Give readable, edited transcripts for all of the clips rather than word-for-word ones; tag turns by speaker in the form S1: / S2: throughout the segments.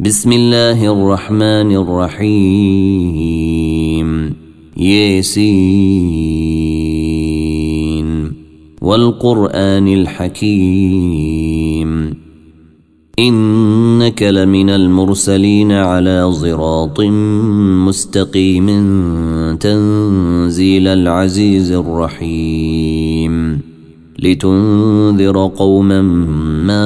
S1: بسم الله الرحمن الرحيم ياسين والقرآن الحكيم إنك لمن المرسلين على صراط مستقيم تنزيل العزيز الرحيم لتنذر قوما ما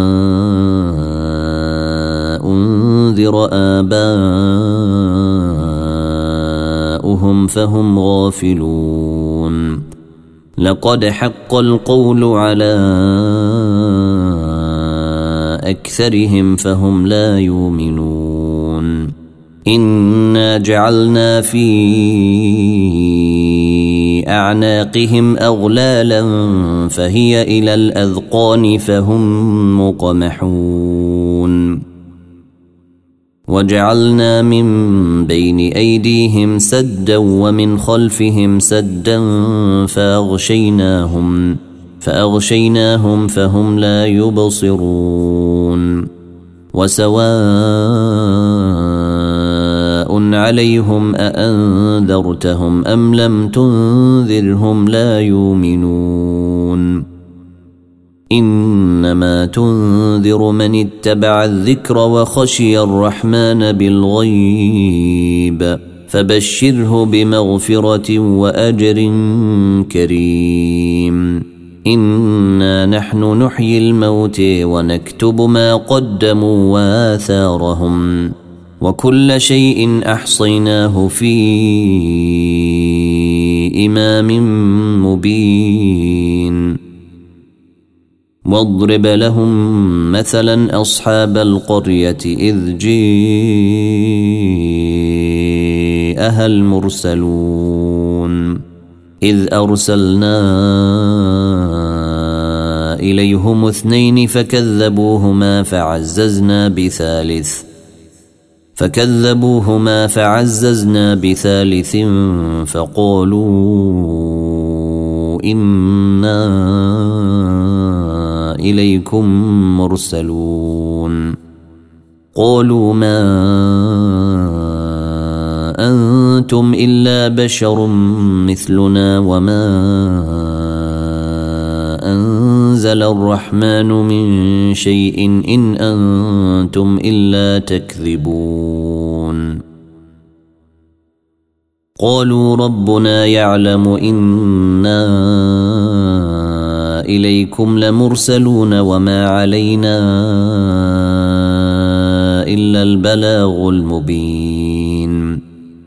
S1: أنذر آباؤهم فهم غافلون لقد حق القول على أكثرهم فهم لا يؤمنون إنا جعلنا في أعناقهم أغلالا فهي إلى الأذقان فهم مقمحون وجعلنا من بين أيديهم سدا ومن خلفهم سدا فأغشيناهم فهم لا يبصرون وسواء عليهم أأنذرتهم أم لم تنذرهم لا يؤمنون إنما تنذر من اتبع الذكر وخشي الرحمن بالغيب فبشره بمغفرة وأجر كريم إنا نحن نحيي الموت ونكتب ما قدموا وآثارهم وكل شيء أحصيناه في إمام مبين واضرب لهم مثلا أصحاب القرية إذ جاءها المرسلون إذ أرسلنا إليهم 2 فكذبوهما فعززنا بثالث فقالوا إنا إليكم مرسلون قالوا ما أنتم إلا بشر مثلنا وما أنزل الرحمن من شيء إن أنتم إلا تكذبون قالوا ربنا يعلم إنا إليكم لمرسلون وما علينا إلا البلاغ المبين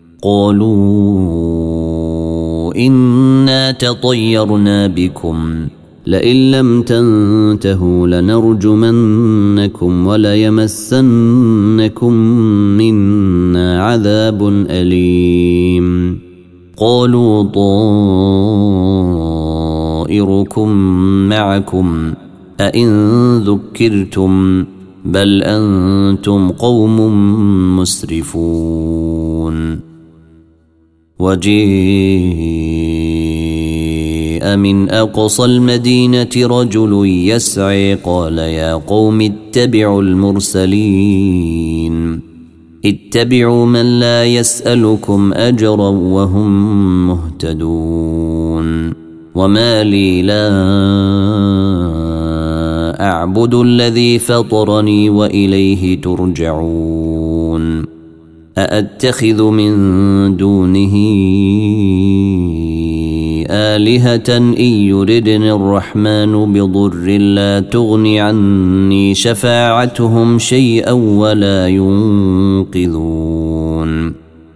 S1: قالوا إنا تطيرنا بكم لئن لم تنتهوا لنرجمنكم وليمسنكم منا عذاب أليم قالوا طائركم معكم أئن ذكرتم بل أنتم قوم مسرفون وجيء من أقصى المدينة رجل يسعي قال يا قوم اتبعوا المرسلين اتبعوا من لا يسألكم أجرا وهم مهتدون وما لي لا أعبد الذي فطرني وإليه ترجعون أأتخذ من دونه آلهة إن يردني الرحمن بضر لا تغن عني شفاعتهم شيئا ولا ينقذون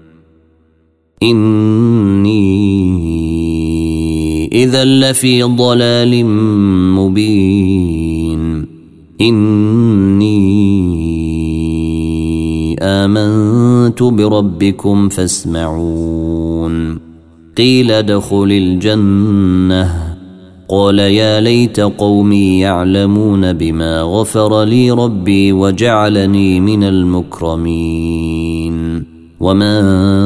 S1: إني إذا لفي ضلال مبين إني آمنت بربكم فاسمعون قيل ادخل الجنة قال يا ليت قومي يعلمون بما غفر لي ربي وجعلني من المكرمين وما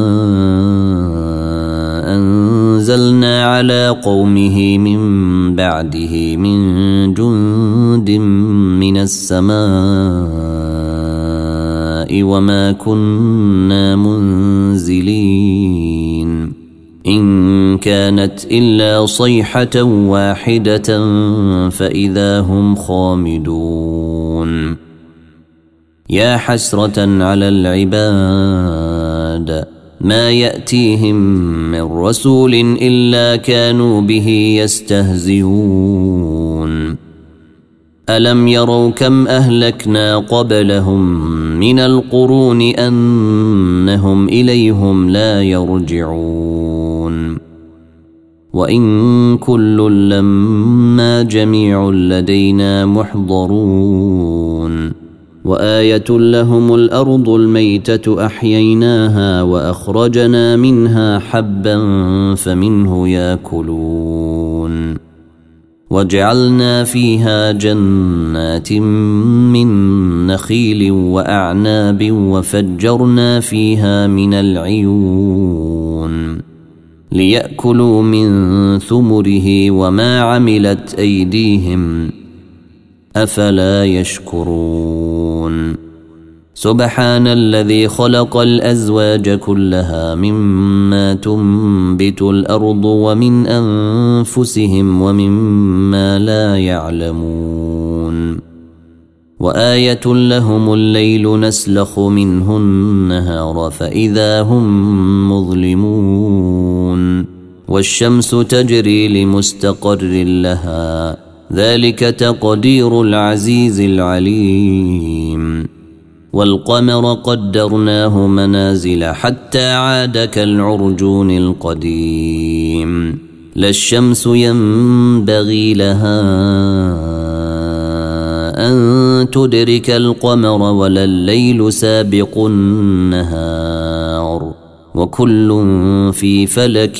S1: أنزلنا على قومه من بعده من جند من السماء وما كنا منزلين إن كانت إلا صيحة واحدة فإذا هم خامدون يا حسرة على العباد ما يأتيهم من رسول إلا كانوا به يستهزئون ألم يروا كم أهلكنا قبلهم من القرون أنهم إليهم لا يرجعون وإن كل لما جميع لدينا محضرون وآية لهم الأرض الميتة أحييناها وأخرجنا منها حبا فمنه يأكلون وجعلنا فيها جنات من نخيل وأعناب وفجرنا فيها من العيون ليأكلوا من ثمره وما عملت أيديهم أفلا يشكرون سبحان الذي خلق الأزواج كلها مما تنبت الأرض ومن أنفسهم ومما لا يعلمون وآية لهم الليل نسلخ منه النهار فإذا هم مظلمون والشمس تجري لمستقر لها ذلك تقدير العزيز العليم والقمر قدرناه منازل حتى عاد كالعرجون القديم لا الشمس ينبغي لها أن تدرك القمر ولا الليل سابق النهار وكل في فلك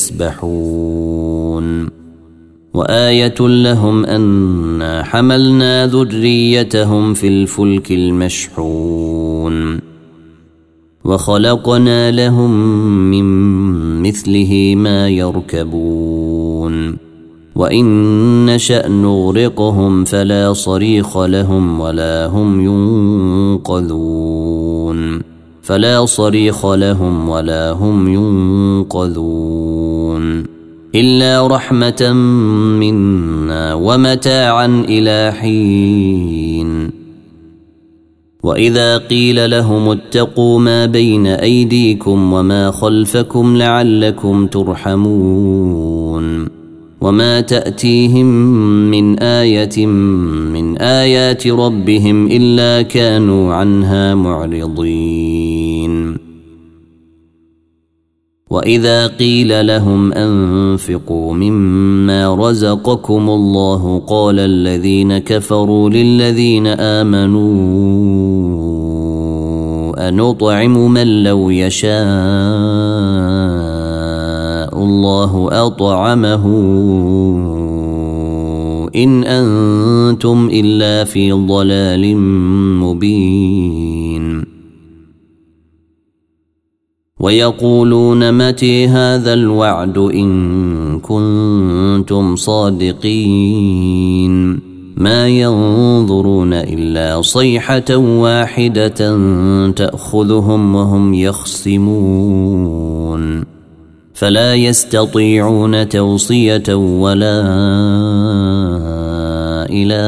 S1: يسبحون وآية لهم أنا حملنا ذريتهم في الفلك المشحون وخلقنا لهم من مثله ما يركبون وإن نشأ نغرقهم فلا صريخ لهم ولا هم ينقذون إلا رحمة منا ومتاعا إلى حين وإذا قيل لهم اتقوا ما بين أيديكم وما خلفكم لعلكم ترحمون وما تأتيهم من آية من آيات ربهم إلا كانوا عنها معرضين وإذا قيل لهم أنفقوا مما رزقكم الله قال الذين كفروا للذين آمنوا أنطعم من لو يشاء الله أطعمه إن أنتم إلا في ضلال مبين ويقولون متى هذا الوعد إن كنتم صادقين ما ينظرون إلا صيحة واحدة تأخذهم وهم يخصمون فلا يستطيعون توصية ولا إلى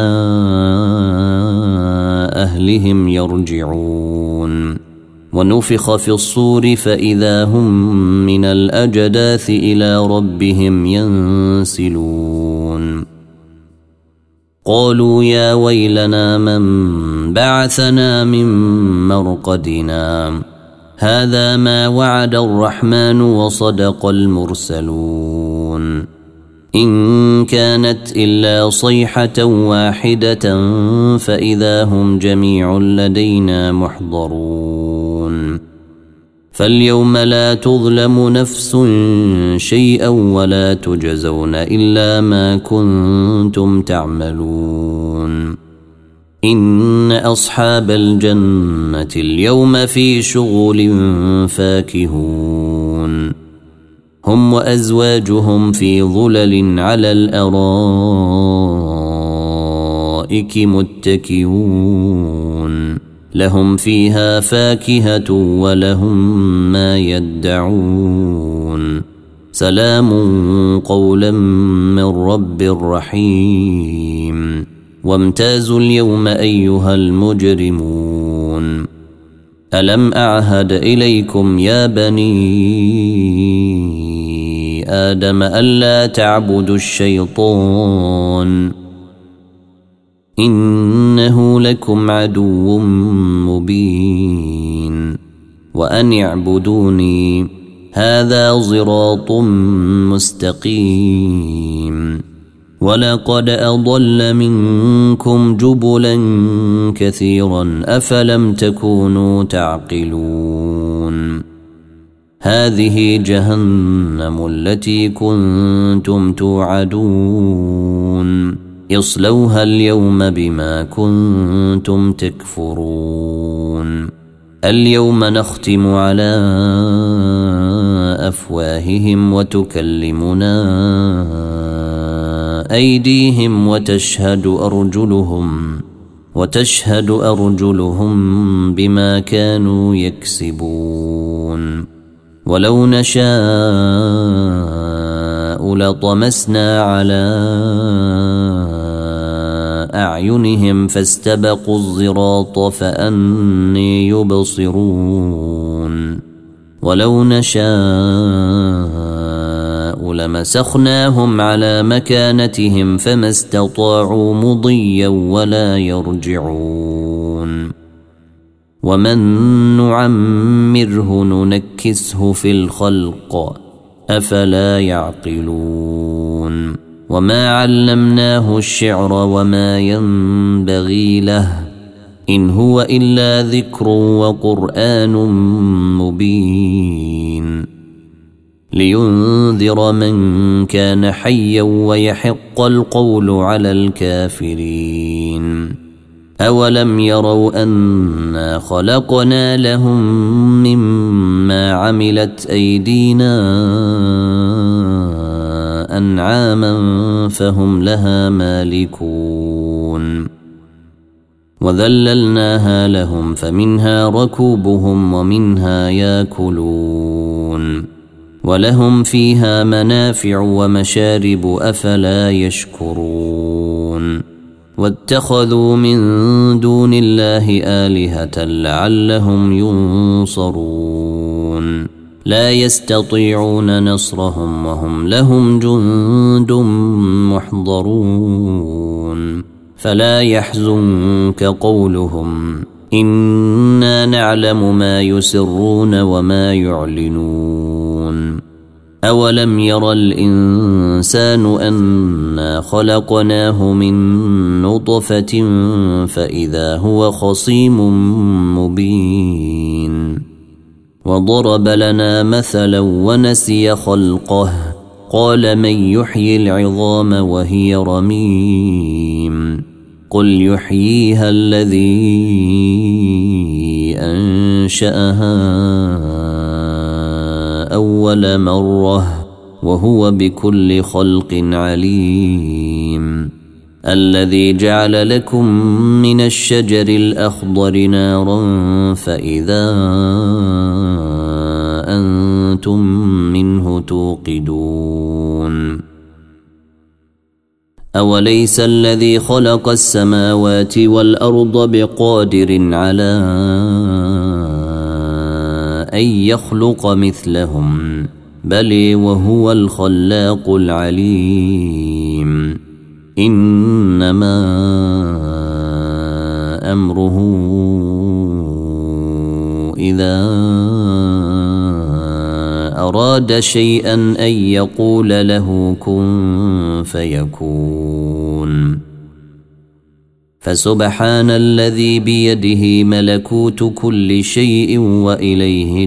S1: أهلهم يرجعون ونفخ في الصور فإذا هم من الأجداث إلى ربهم ينسلون قالوا يا ويلنا من بعثنا من مرقدنا هذا ما وعد الرحمن وصدق المرسلون إن كانت إلا صيحة واحدة فإذا هم جميع لدينا محضرون فاليوم لا تظلم نفس شيئا ولا تجزون إلا ما كنتم تعملون إن أصحاب الجنة اليوم في شغل فاكهون هم وأزواجهم في ظلل على الأرائك متكئون لهم فيها فاكهة ولهم ما يدعون سلام قولا من رب رحيم وامتازوا اليوم أيها المجرمون ألم أعهد إليكم يا بني آدم ألا تعبدوا الشيطان إنه لكم عدو مبين وأن اعبدوني هذا صراط مستقيم ولقد أضل منكم جبلا كثيرا أفلم تكونوا تعقلون هذه جهنم التي كنتم توعدون اصلوها اليوم بما كنتم تكفرون اليوم نختم على أفواههم وتكلمنا أيديهم وتشهد أرجلهم بما كانوا يكسبون ولو نشاء لطمسنا على أعينهم فاستبقوا الصراط فأني يبصرون ولو نشاء لمسخناهم على مكانتهم فما استطاعوا مضيا ولا يرجعون ومن نعمره ننكسه في الخلق أفلا يعقلون وما علمناه الشعر وما ينبغي له إن هو إلا ذكر وقرآن مبين لينذر من كان حيا ويحق القول على الكافرين أولم يروا أنا خلقنا لهم مما عملت أيدينا أنعاما فهم لها مالكون وذللناها لهم فمنها ركوبهم ومنها ياكلون ولهم فيها منافع ومشارب أفلا يشكرون واتخذوا من دون الله آلهة لعلهم ينصرون لا يستطيعون نصرهم وهم لهم جند محضرون فلا يحزنك قولهم إنا نعلم ما يسرون وما يعلنون أولم ير الإنسان أنا خلقناه من نطفة فإذا هو خصيم مبين وضرب لنا مثلا ونسي خلقه قال من يحيي العظام وهي رميم قل يحييها الذي أنشأها أول مرة وهو بكل خلق عليم الذي جعل لكم من الشجر الأخضر نارا فإذا أنتم منه توقدون أوليس الذي خلق السماوات والأرض بقادر على أن يخلق مثلهم بل وهو الخلاق العليم إنما أمره إذا أراد شيئا أن يقول له كن فيكون فسبحان الذي بيده ملكوت كل شيء وإليه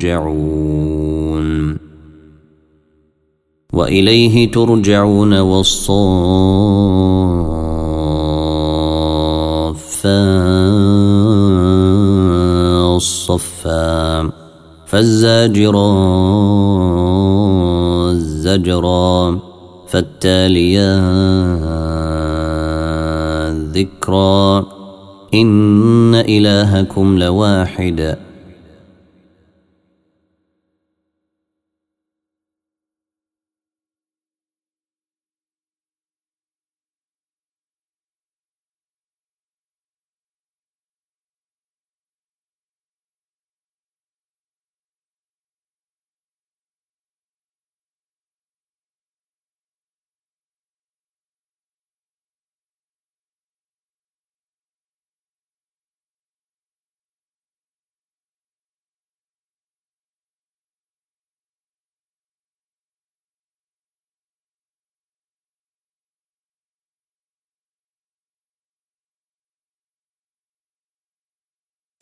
S1: ترجعون والصافات صفا فالزاجرات زجرا فالتاليات ذكرا إن إلهكم لواحد